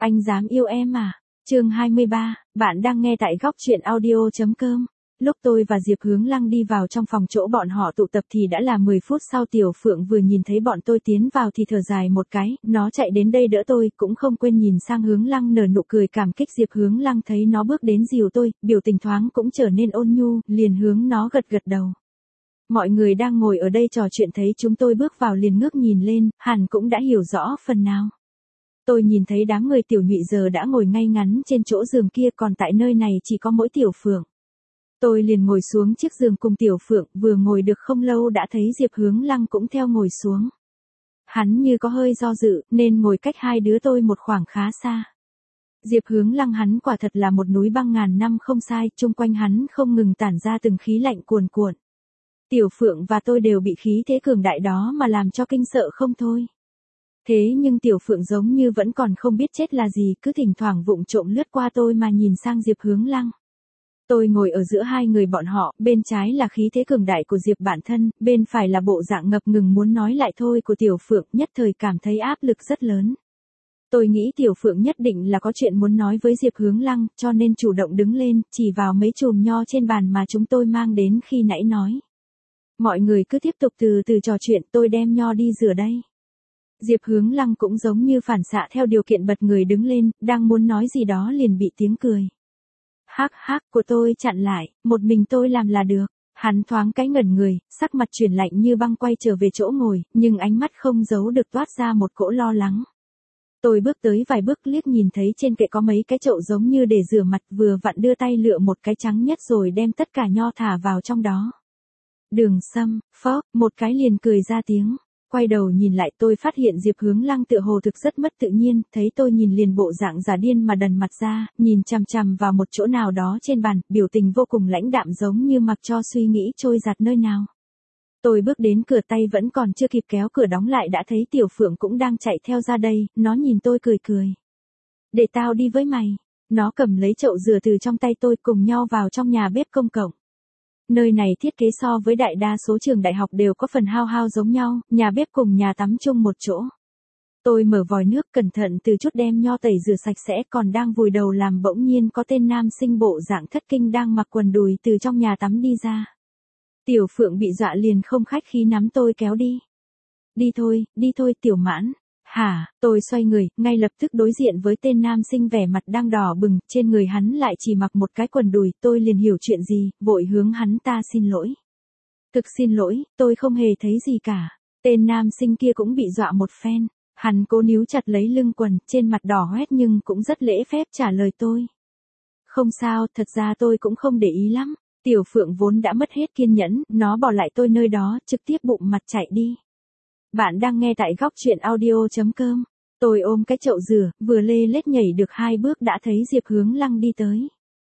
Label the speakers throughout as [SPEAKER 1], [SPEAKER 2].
[SPEAKER 1] Anh dám yêu em à? Chương 23, bạn đang nghe tại góc truyện audio.com. Lúc tôi và Diệp Hướng Lăng đi vào trong phòng chỗ bọn họ tụ tập thì đã là 10 phút sau. Tiểu Phượng vừa nhìn thấy bọn tôi tiến vào thì thở dài một cái, nó chạy đến đây đỡ tôi, cũng không quên nhìn sang Hướng Lăng nở nụ cười cảm kích. Diệp Hướng Lăng thấy nó bước đến dìu tôi, biểu tình thoáng cũng trở nên ôn nhu, liền hướng nó gật gật đầu. Mọi người đang ngồi ở đây trò chuyện thấy chúng tôi bước vào liền ngước nhìn lên, hẳn cũng đã hiểu rõ phần nào. Tôi nhìn thấy đám người Tiểu Nhụy giờ đã ngồi ngay ngắn trên chỗ giường kia, còn tại nơi này chỉ có mỗi Tiểu Phượng. Tôi liền ngồi xuống chiếc giường cùng Tiểu Phượng, vừa ngồi được không lâu đã thấy Diệp Hướng Lăng cũng theo ngồi xuống. Hắn như có hơi do dự, nên ngồi cách hai đứa tôi một khoảng khá xa. Diệp Hướng Lăng hắn quả thật là một núi băng ngàn năm không sai, chung quanh hắn không ngừng tản ra từng khí lạnh cuồn cuộn. Tiểu Phượng và tôi đều bị khí thế cường đại đó mà làm cho kinh sợ không thôi. Thế nhưng Tiểu Phượng giống như vẫn còn không biết chết là gì, cứ thỉnh thoảng vụng trộm lướt qua tôi mà nhìn sang Diệp Hướng Lăng. Tôi ngồi ở giữa hai người bọn họ, bên trái là khí thế cường đại của Diệp bản thân, bên phải là bộ dạng ngập ngừng muốn nói lại thôi của Tiểu Phượng, nhất thời cảm thấy áp lực rất lớn. Tôi nghĩ Tiểu Phượng nhất định là có chuyện muốn nói với Diệp Hướng Lăng, cho nên chủ động đứng lên, chỉ vào mấy chùm nho trên bàn mà chúng tôi mang đến khi nãy nói. Mọi người cứ tiếp tục từ từ trò chuyện, tôi đem nho đi rửa đây. Diệp Hướng Lăng cũng giống như phản xạ theo điều kiện bật người đứng lên, đang muốn nói gì đó liền bị tiếng cười. Hắc hắc của tôi chặn lại, một mình tôi làm là được. Hắn thoáng cái ngẩn người, sắc mặt chuyển lạnh như băng quay trở về chỗ ngồi, nhưng ánh mắt không giấu được toát ra một cỗ lo lắng. Tôi bước tới vài bước liếc nhìn thấy trên kệ có mấy cái chậu giống như để rửa mặt, vừa vặn đưa tay lựa một cái trắng nhất rồi đem tất cả nho thả vào trong đó. Đường Sâm, phó, một cái liền cười ra tiếng. Quay đầu nhìn lại tôi phát hiện Diệp Hướng Lăng tựa hồ thực rất mất tự nhiên, thấy tôi nhìn liền bộ dạng giả điên mà đần mặt ra, nhìn chằm chằm vào một chỗ nào đó trên bàn, biểu tình vô cùng lãnh đạm giống như mặc cho suy nghĩ trôi giạt nơi nào. Tôi bước đến cửa, tay vẫn còn chưa kịp kéo cửa đóng lại đã thấy Tiểu Phượng cũng đang chạy theo ra đây, nó nhìn tôi cười cười. Để tao đi với mày. Nó cầm lấy chậu rửa từ trong tay tôi, cùng nhau vào trong nhà bếp công cộng. Nơi này thiết kế so với đại đa số trường đại học đều có phần hao hao giống nhau, nhà bếp cùng nhà tắm chung một chỗ. Tôi mở vòi nước cẩn thận từ chút đem nho tẩy rửa sạch sẽ, còn đang vùi đầu làm bỗng nhiên có tên nam sinh bộ dạng thất kinh đang mặc quần đùi từ trong nhà tắm đi ra. Tiểu Phượng bị dọa liền không khách khí nắm tôi kéo đi. Đi thôi Tiểu Mãn. Hả, tôi xoay người, ngay lập tức đối diện với tên nam sinh vẻ mặt đang đỏ bừng, trên người hắn lại chỉ mặc một cái quần đùi, tôi liền hiểu chuyện gì, vội hướng hắn ta xin lỗi. Thực xin lỗi, tôi không hề thấy gì cả. Tên nam sinh kia cũng bị dọa một phen, hắn cố níu chặt lấy lưng quần, trên mặt đỏ hoét nhưng cũng rất lễ phép trả lời tôi. Không sao, thật ra tôi cũng không để ý lắm. Tiểu Phượng vốn đã mất hết kiên nhẫn, nó bỏ lại tôi nơi đó, trực tiếp bụng mặt chạy đi. Bạn đang nghe tại góc truyện audio.com. Tôi ôm cái chậu rửa, vừa lê lết nhảy được 2 bước đã thấy Diệp Hướng Lăng đi tới.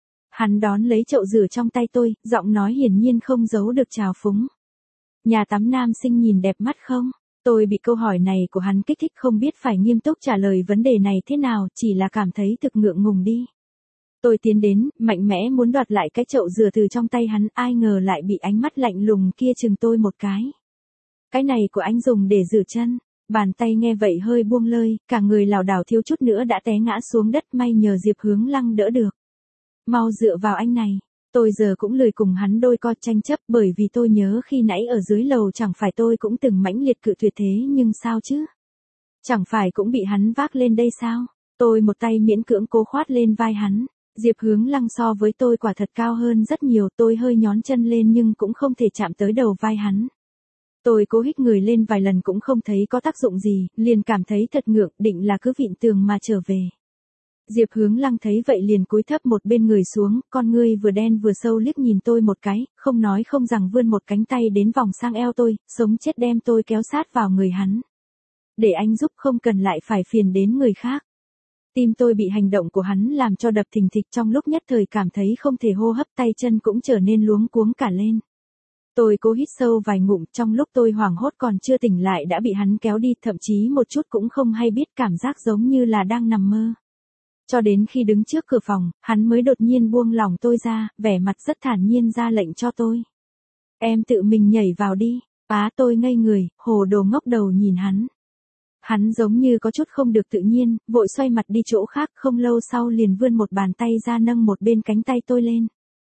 [SPEAKER 1] Hắn đón lấy chậu rửa trong tay tôi, giọng nói hiển nhiên không giấu được trào phúng. Nhà tắm nam sinh nhìn đẹp mắt không? Tôi bị câu hỏi này của hắn kích thích, không biết phải nghiêm túc trả lời vấn đề này thế nào, chỉ là cảm thấy thực ngượng ngùng đi. Tôi tiến đến, mạnh mẽ muốn đoạt lại cái chậu rửa từ trong tay hắn, ai ngờ lại bị ánh mắt lạnh lùng kia chừng tôi một cái. Cái này của anh dùng để rửa chân. Bàn tay nghe vậy hơi buông lơi, cả người lảo đảo thiếu chút nữa đã té ngã xuống đất, may nhờ Diệp Hướng Lăng đỡ được. Mau dựa vào anh này. Tôi giờ cũng lười cùng hắn đôi co tranh chấp, bởi vì tôi nhớ khi nãy ở dưới lầu chẳng phải tôi cũng từng mãnh liệt cự tuyệt thế nhưng sao chứ? Chẳng phải cũng bị hắn vác lên đây sao? Tôi một tay miễn cưỡng cố khoát lên vai hắn. Diệp Hướng Lăng so với tôi quả thật cao hơn rất nhiều, tôi hơi nhón chân lên nhưng cũng không thể chạm tới đầu vai hắn. Tôi cố hít người lên vài lần cũng không thấy có tác dụng gì, liền cảm thấy thật ngượng, định là cứ vịn tường mà trở về. Diệp Hướng Lăng thấy vậy liền cúi thấp một bên người xuống, con ngươi vừa đen vừa sâu liếc nhìn tôi một cái, không nói không rằng vươn một cánh tay đến vòng sang eo tôi, sống chết đem tôi kéo sát vào người hắn. Để anh giúp, không cần lại phải phiền đến người khác. Tim tôi bị hành động của hắn làm cho đập thình thịch, trong lúc nhất thời cảm thấy không thể hô hấp, tay chân cũng trở nên luống cuống cả lên. Tôi cố hít sâu vài ngụm, trong lúc tôi hoảng hốt còn chưa tỉnh lại đã bị hắn kéo đi, thậm chí một chút cũng không hay biết, cảm giác giống như là đang nằm mơ. Cho đến khi đứng trước cửa phòng, hắn mới đột nhiên buông lỏng tôi ra, vẻ mặt rất thản nhiên ra lệnh cho tôi. Em tự mình nhảy vào đi. Tôi ngây người, hồ đồ ngốc đầu nhìn hắn. Hắn giống như có chút không được tự nhiên, vội xoay mặt đi chỗ khác, không lâu sau liền vươn một bàn tay ra nâng một bên cánh tay tôi lên.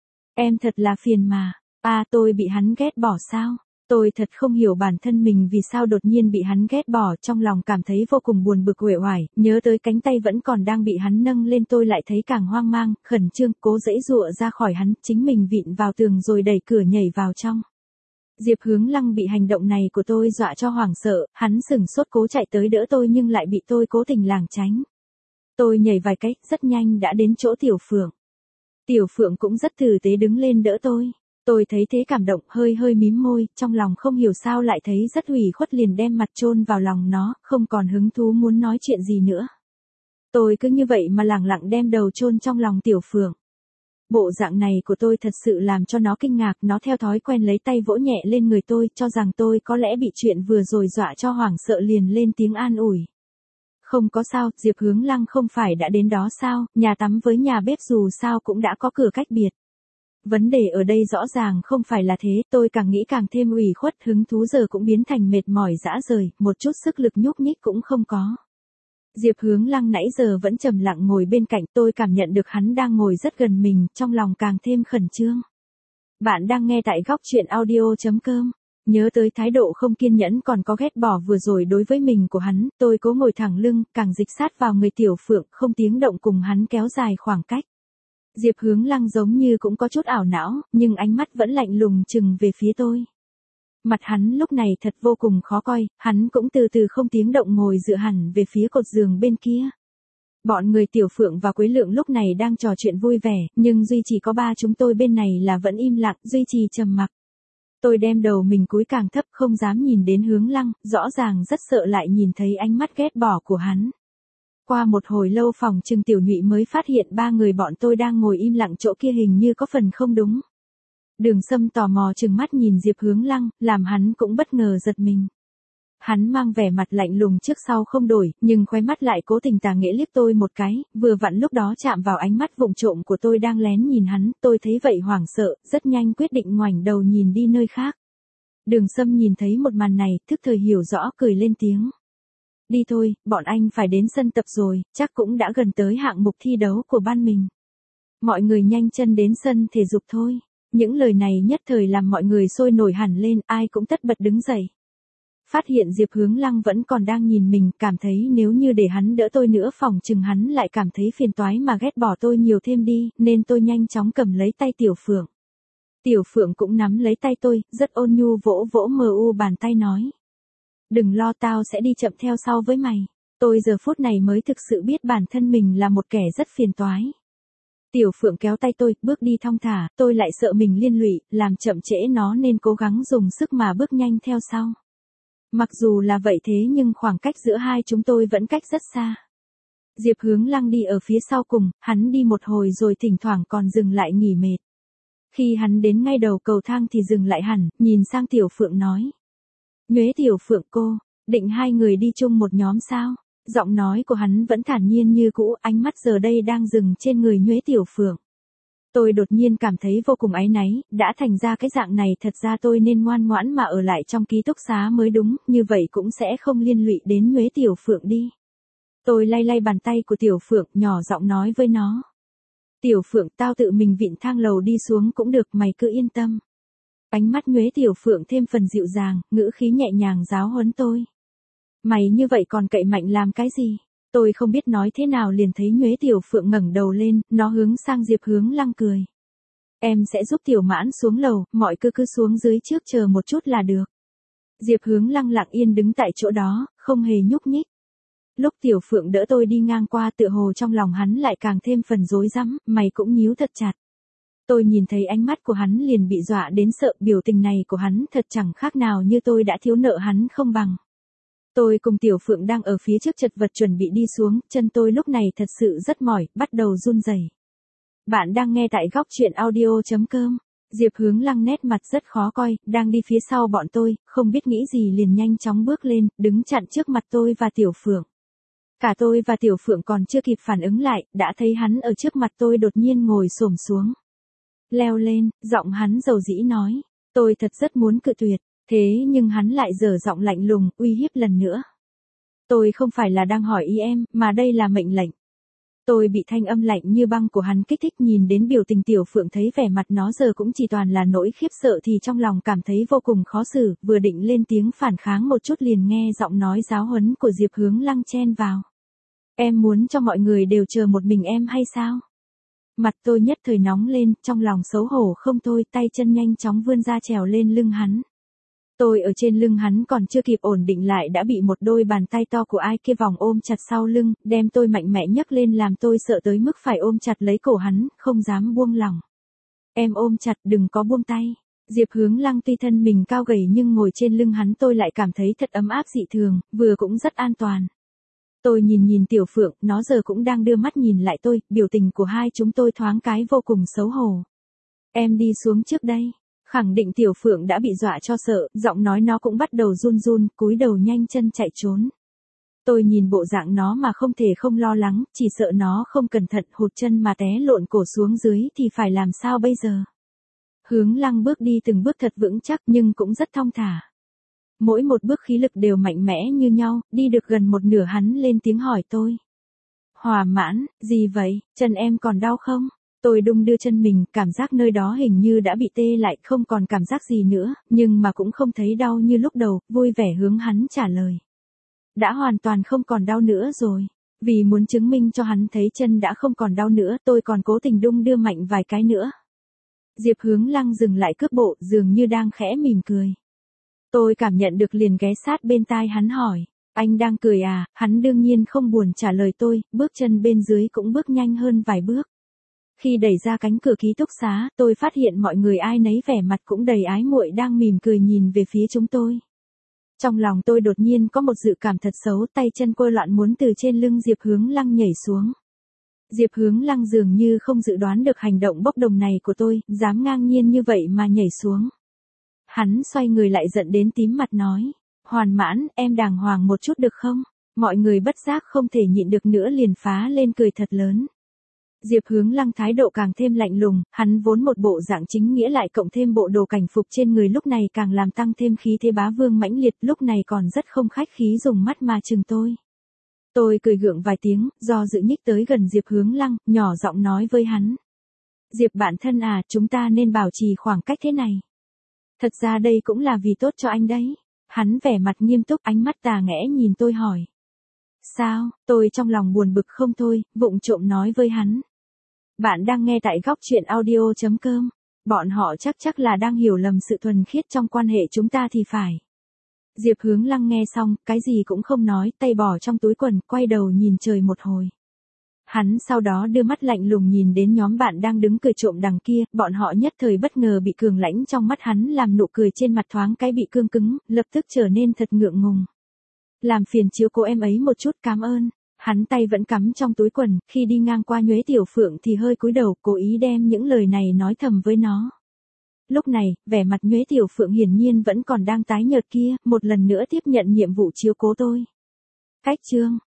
[SPEAKER 1] Em thật là phiền mà. Tôi bị hắn ghét bỏ sao? Tôi thật không hiểu bản thân mình vì sao đột nhiên bị hắn ghét bỏ, trong lòng cảm thấy vô cùng buồn bực uể oải, nhớ tới cánh tay vẫn còn đang bị hắn nâng lên tôi lại thấy càng hoang mang, khẩn trương, cố giãy giụa ra khỏi hắn, chính mình vịn vào tường rồi đẩy cửa nhảy vào trong. Diệp Hướng Lăng bị hành động này của tôi dọa cho hoảng sợ, hắn sửng sốt cố chạy tới đỡ tôi nhưng lại bị tôi cố tình lảng tránh. Tôi nhảy vài cái, rất nhanh đã đến chỗ Tiểu Phượng. Tiểu Phượng cũng rất tử tế đứng lên đỡ tôi. Tôi thấy thế cảm động, hơi hơi mím môi, trong lòng không hiểu sao lại thấy rất ủy khuất, liền đem mặt chôn vào lòng nó, không còn hứng thú muốn nói chuyện gì nữa. Tôi cứ như vậy mà lẳng lặng đem đầu chôn trong lòng Tiểu Phượng. Bộ dạng này của tôi thật sự làm cho nó kinh ngạc, nó theo thói quen lấy tay vỗ nhẹ lên người tôi, cho rằng tôi có lẽ bị chuyện vừa rồi dọa cho hoảng sợ liền lên tiếng an ủi. Không có sao, Diệp Hướng Lăng không phải đã đến đó sao, nhà tắm với nhà bếp dù sao cũng đã có cửa cách biệt. Vấn đề ở đây rõ ràng không phải là thế, tôi càng nghĩ càng thêm ủy khuất, hứng thú giờ cũng biến thành mệt mỏi rã rời, một chút sức lực nhúc nhích cũng không có. Diệp Hướng Lăng nãy giờ vẫn trầm lặng ngồi bên cạnh, tôi cảm nhận được hắn đang ngồi rất gần mình, trong lòng càng thêm khẩn trương. Bạn đang nghe tại góc truyện audio.com. Nhớ tới thái độ không kiên nhẫn còn có ghét bỏ vừa rồi đối với mình của hắn, tôi cố ngồi thẳng lưng, càng dịch sát vào người Tiểu Phượng, không tiếng động cùng hắn kéo dài khoảng cách. Diệp Hướng Lăng giống như cũng có chút ảo não, nhưng ánh mắt vẫn lạnh lùng chừng về phía tôi. Mặt hắn lúc này thật vô cùng khó coi, hắn cũng từ từ không tiếng động ngồi dựa hẳn về phía cột giường bên kia. Bọn người Tiểu Phượng và Quế Lượng lúc này đang trò chuyện vui vẻ, nhưng duy chỉ có ba chúng tôi bên này là vẫn im lặng, duy trì trầm mặc. Tôi đem đầu mình cúi càng thấp không dám nhìn đến Hướng Lăng, rõ ràng rất sợ lại nhìn thấy ánh mắt ghét bỏ của hắn. Qua một hồi lâu phòng trừng Tiểu Nhụy mới phát hiện ba người bọn tôi đang ngồi im lặng chỗ kia hình như có phần không đúng. Đường Sâm tò mò trừng mắt nhìn Diệp Hướng Lăng, làm hắn cũng bất ngờ giật mình. Hắn mang vẻ mặt lạnh lùng trước sau không đổi, nhưng khóe mắt lại cố tình tà nghĩa liếc tôi một cái, vừa vặn lúc đó chạm vào ánh mắt vụng trộm của tôi đang lén nhìn hắn, tôi thấy vậy hoảng sợ, rất nhanh quyết định ngoảnh đầu nhìn đi nơi khác. Đường Sâm nhìn thấy một màn này, thức thời hiểu rõ cười lên tiếng. Đi thôi, bọn anh phải đến sân tập rồi, chắc cũng đã gần tới hạng mục thi đấu của ban mình. Mọi người nhanh chân đến sân thể dục thôi. Những lời này nhất thời làm mọi người sôi nổi hẳn lên, ai cũng tất bật đứng dậy. Phát hiện Diệp Hướng Lăng vẫn còn đang nhìn mình, cảm thấy nếu như để hắn đỡ tôi nữa phòng chừng hắn lại cảm thấy phiền toái mà ghét bỏ tôi nhiều thêm đi, nên tôi nhanh chóng cầm lấy tay Tiểu Phượng. Tiểu Phượng cũng nắm lấy tay tôi, rất ôn nhu vỗ vỗ mờ u bàn tay nói. Đừng lo, tao sẽ đi chậm theo sau với mày. Tôi giờ phút này mới thực sự biết bản thân mình là một kẻ rất phiền toái. Tiểu Phượng kéo tay tôi, bước đi thong thả, tôi lại sợ mình liên lụy, làm chậm trễ nó nên cố gắng dùng sức mà bước nhanh theo sau. Mặc dù là vậy thế nhưng khoảng cách giữa hai chúng tôi vẫn cách rất xa. Diệp Hướng Lăng đi ở phía sau cùng, hắn đi một hồi rồi thỉnh thoảng còn dừng lại nghỉ mệt. Khi hắn đến ngay đầu cầu thang thì dừng lại hẳn, nhìn sang Tiểu Phượng nói. Nhuế Tiểu Phượng cô, định hai người đi chung một nhóm sao? Giọng nói của hắn vẫn thản nhiên như cũ, ánh mắt giờ đây đang dừng trên người Nhuế Tiểu Phượng. Tôi đột nhiên cảm thấy vô cùng áy náy, đã thành ra cái dạng này thật ra tôi nên ngoan ngoãn mà ở lại trong ký túc xá mới đúng, như vậy cũng sẽ không liên lụy đến Nhuế Tiểu Phượng đi. Tôi lay lay bàn tay của Tiểu Phượng, nhỏ giọng nói với nó. Tiểu Phượng, tao tự mình vịn thang lầu đi xuống cũng được, mày cứ yên tâm. Ánh mắt Nhuế Tiểu Phượng thêm phần dịu dàng, ngữ khí nhẹ nhàng giáo huấn tôi. Mày như vậy còn cậy mạnh làm cái gì? Tôi không biết nói thế nào liền thấy Nhuế Tiểu Phượng ngẩng đầu lên, nó hướng sang Diệp Hướng Lăng cười. Em sẽ giúp Tiểu Mãn xuống lầu, mọi cứ xuống dưới trước chờ một chút là được. Diệp Hướng Lăng lặng yên đứng tại chỗ đó, không hề nhúc nhích. Lúc Tiểu Phượng đỡ tôi đi ngang qua tựa hồ trong lòng hắn lại càng thêm phần rối rắm, mày cũng nhíu thật chặt. Tôi nhìn thấy ánh mắt của hắn liền bị dọa đến sợ, biểu tình này của hắn thật chẳng khác nào như tôi đã thiếu nợ hắn không bằng. Tôi cùng Tiểu Phượng đang ở phía trước chật vật chuẩn bị đi xuống, chân tôi lúc này thật sự rất mỏi, bắt đầu run rẩy. Bạn đang nghe tại góc truyện audio.com. Diệp Hướng Lăng nét mặt rất khó coi, đang đi phía sau bọn tôi, không biết nghĩ gì liền nhanh chóng bước lên, đứng chặn trước mặt tôi và Tiểu Phượng. Cả tôi và Tiểu Phượng còn chưa kịp phản ứng lại, đã thấy hắn ở trước mặt tôi đột nhiên ngồi xổm xuống. Leo lên, giọng hắn dầu dĩ nói, tôi thật rất muốn cự tuyệt, thế nhưng hắn lại giở giọng lạnh lùng, uy hiếp lần nữa. Tôi không phải là đang hỏi ý em, mà đây là mệnh lệnh. Tôi bị thanh âm lạnh như băng của hắn kích thích, nhìn đến biểu tình Tiểu Phượng thấy vẻ mặt nó giờ cũng chỉ toàn là nỗi khiếp sợ thì trong lòng cảm thấy vô cùng khó xử, vừa định lên tiếng phản kháng một chút liền nghe giọng nói giáo huấn của Diệp Hướng Lăng chen vào. Em muốn cho mọi người đều chờ một mình em hay sao? Mặt tôi nhất thời nóng lên, trong lòng xấu hổ không thôi, tay chân nhanh chóng vươn ra trèo lên lưng hắn. Tôi ở trên lưng hắn còn chưa kịp ổn định lại đã bị một đôi bàn tay to của ai kia vòng ôm chặt sau lưng, đem tôi mạnh mẽ nhấc lên làm tôi sợ tới mức phải ôm chặt lấy cổ hắn, không dám buông lỏng. Em ôm chặt, đừng có buông tay. Diệp Hướng Lăng tuy thân mình cao gầy nhưng ngồi trên lưng hắn tôi lại cảm thấy thật ấm áp dị thường, vừa cũng rất an toàn. Tôi nhìn Tiểu Phượng, nó giờ cũng đang đưa mắt nhìn lại tôi, biểu tình của hai chúng tôi thoáng cái vô cùng xấu hổ. Em đi xuống trước đây. Khẳng định Tiểu Phượng đã bị dọa cho sợ, giọng nói nó cũng bắt đầu run run, cúi đầu nhanh chân chạy trốn. Tôi nhìn bộ dạng nó mà không thể không lo lắng, chỉ sợ nó không cẩn thận hụt chân mà té lộn cổ xuống dưới thì phải làm sao bây giờ. Hướng Lăng bước đi từng bước thật vững chắc nhưng cũng rất thong thả. Mỗi một bước khí lực đều mạnh mẽ như nhau, đi được gần một nửa hắn lên tiếng hỏi tôi. Hòa Mãn, gì vậy, chân em còn đau không? Tôi đung đưa chân mình, cảm giác nơi đó hình như đã bị tê lại, không còn cảm giác gì nữa, nhưng mà cũng không thấy đau như lúc đầu, vui vẻ hướng hắn trả lời. Đã hoàn toàn không còn đau nữa rồi. Vì muốn chứng minh cho hắn thấy chân đã không còn đau nữa, tôi còn cố tình đung đưa mạnh vài cái nữa. Diệp Hướng Lăng dừng lại cước bộ, dường như đang khẽ mỉm cười. Tôi cảm nhận được liền ghé sát bên tai hắn hỏi. Anh đang cười à? Hắn đương nhiên không buồn trả lời tôi, bước chân bên dưới cũng bước nhanh hơn vài bước. Khi đẩy ra cánh cửa ký túc xá, tôi phát hiện mọi người ai nấy vẻ mặt cũng đầy ái muội đang mỉm cười nhìn về phía chúng tôi. Trong lòng tôi đột nhiên có một dự cảm thật xấu, tay chân quơ loạn muốn từ trên lưng Diệp Hướng Lăng nhảy xuống. Diệp Hướng Lăng dường như không dự đoán được hành động bốc đồng này của tôi, dám ngang nhiên như vậy mà nhảy xuống. Hắn xoay người lại giận đến tím mặt nói, Hoàn Mãn, em đàng hoàng một chút được không? Mọi người bất giác không thể nhịn được nữa liền phá lên cười thật lớn. Diệp Hướng Lăng thái độ càng thêm lạnh lùng, hắn vốn một bộ dạng chính nghĩa lại cộng thêm bộ đồ cảnh phục trên người lúc này càng làm tăng thêm khí thế bá vương mãnh liệt, lúc này còn rất không khách khí dùng mắt mà chừng tôi. Tôi cười gượng vài tiếng, do dự nhích tới gần Diệp Hướng Lăng, nhỏ giọng nói với hắn. Diệp bạn thân à, chúng ta nên bảo trì khoảng cách thế này. Thật ra đây cũng là vì tốt cho anh đấy. Hắn vẻ mặt nghiêm túc, ánh mắt tà nghẽ nhìn tôi hỏi. Sao? Tôi trong lòng buồn bực không thôi, vụng trộm nói với hắn. Bạn đang nghe tại góc truyện audio.com. Bọn họ chắc là đang hiểu lầm sự thuần khiết trong quan hệ chúng ta thì phải. Diệp Hướng Lăng nghe xong, cái gì cũng không nói, tay bỏ trong túi quần, quay đầu nhìn trời một hồi. Hắn sau đó đưa mắt lạnh lùng nhìn đến nhóm bạn đang đứng cười trộm đằng kia, bọn họ nhất thời bất ngờ bị cường lãnh trong mắt hắn làm nụ cười trên mặt thoáng cái bị cương cứng, lập tức trở nên thật ngượng ngùng. Làm phiền chiếu cố em ấy một chút, cảm ơn. Hắn tay vẫn cắm trong túi quần, khi đi ngang qua Nhuế Tiểu Phượng thì hơi cúi đầu, cố ý đem những lời này nói thầm với nó. Lúc này, vẻ mặt Nhuế Tiểu Phượng hiển nhiên vẫn còn đang tái nhợt kia, một lần nữa tiếp nhận nhiệm vụ chiếu cố tôi. Cách chương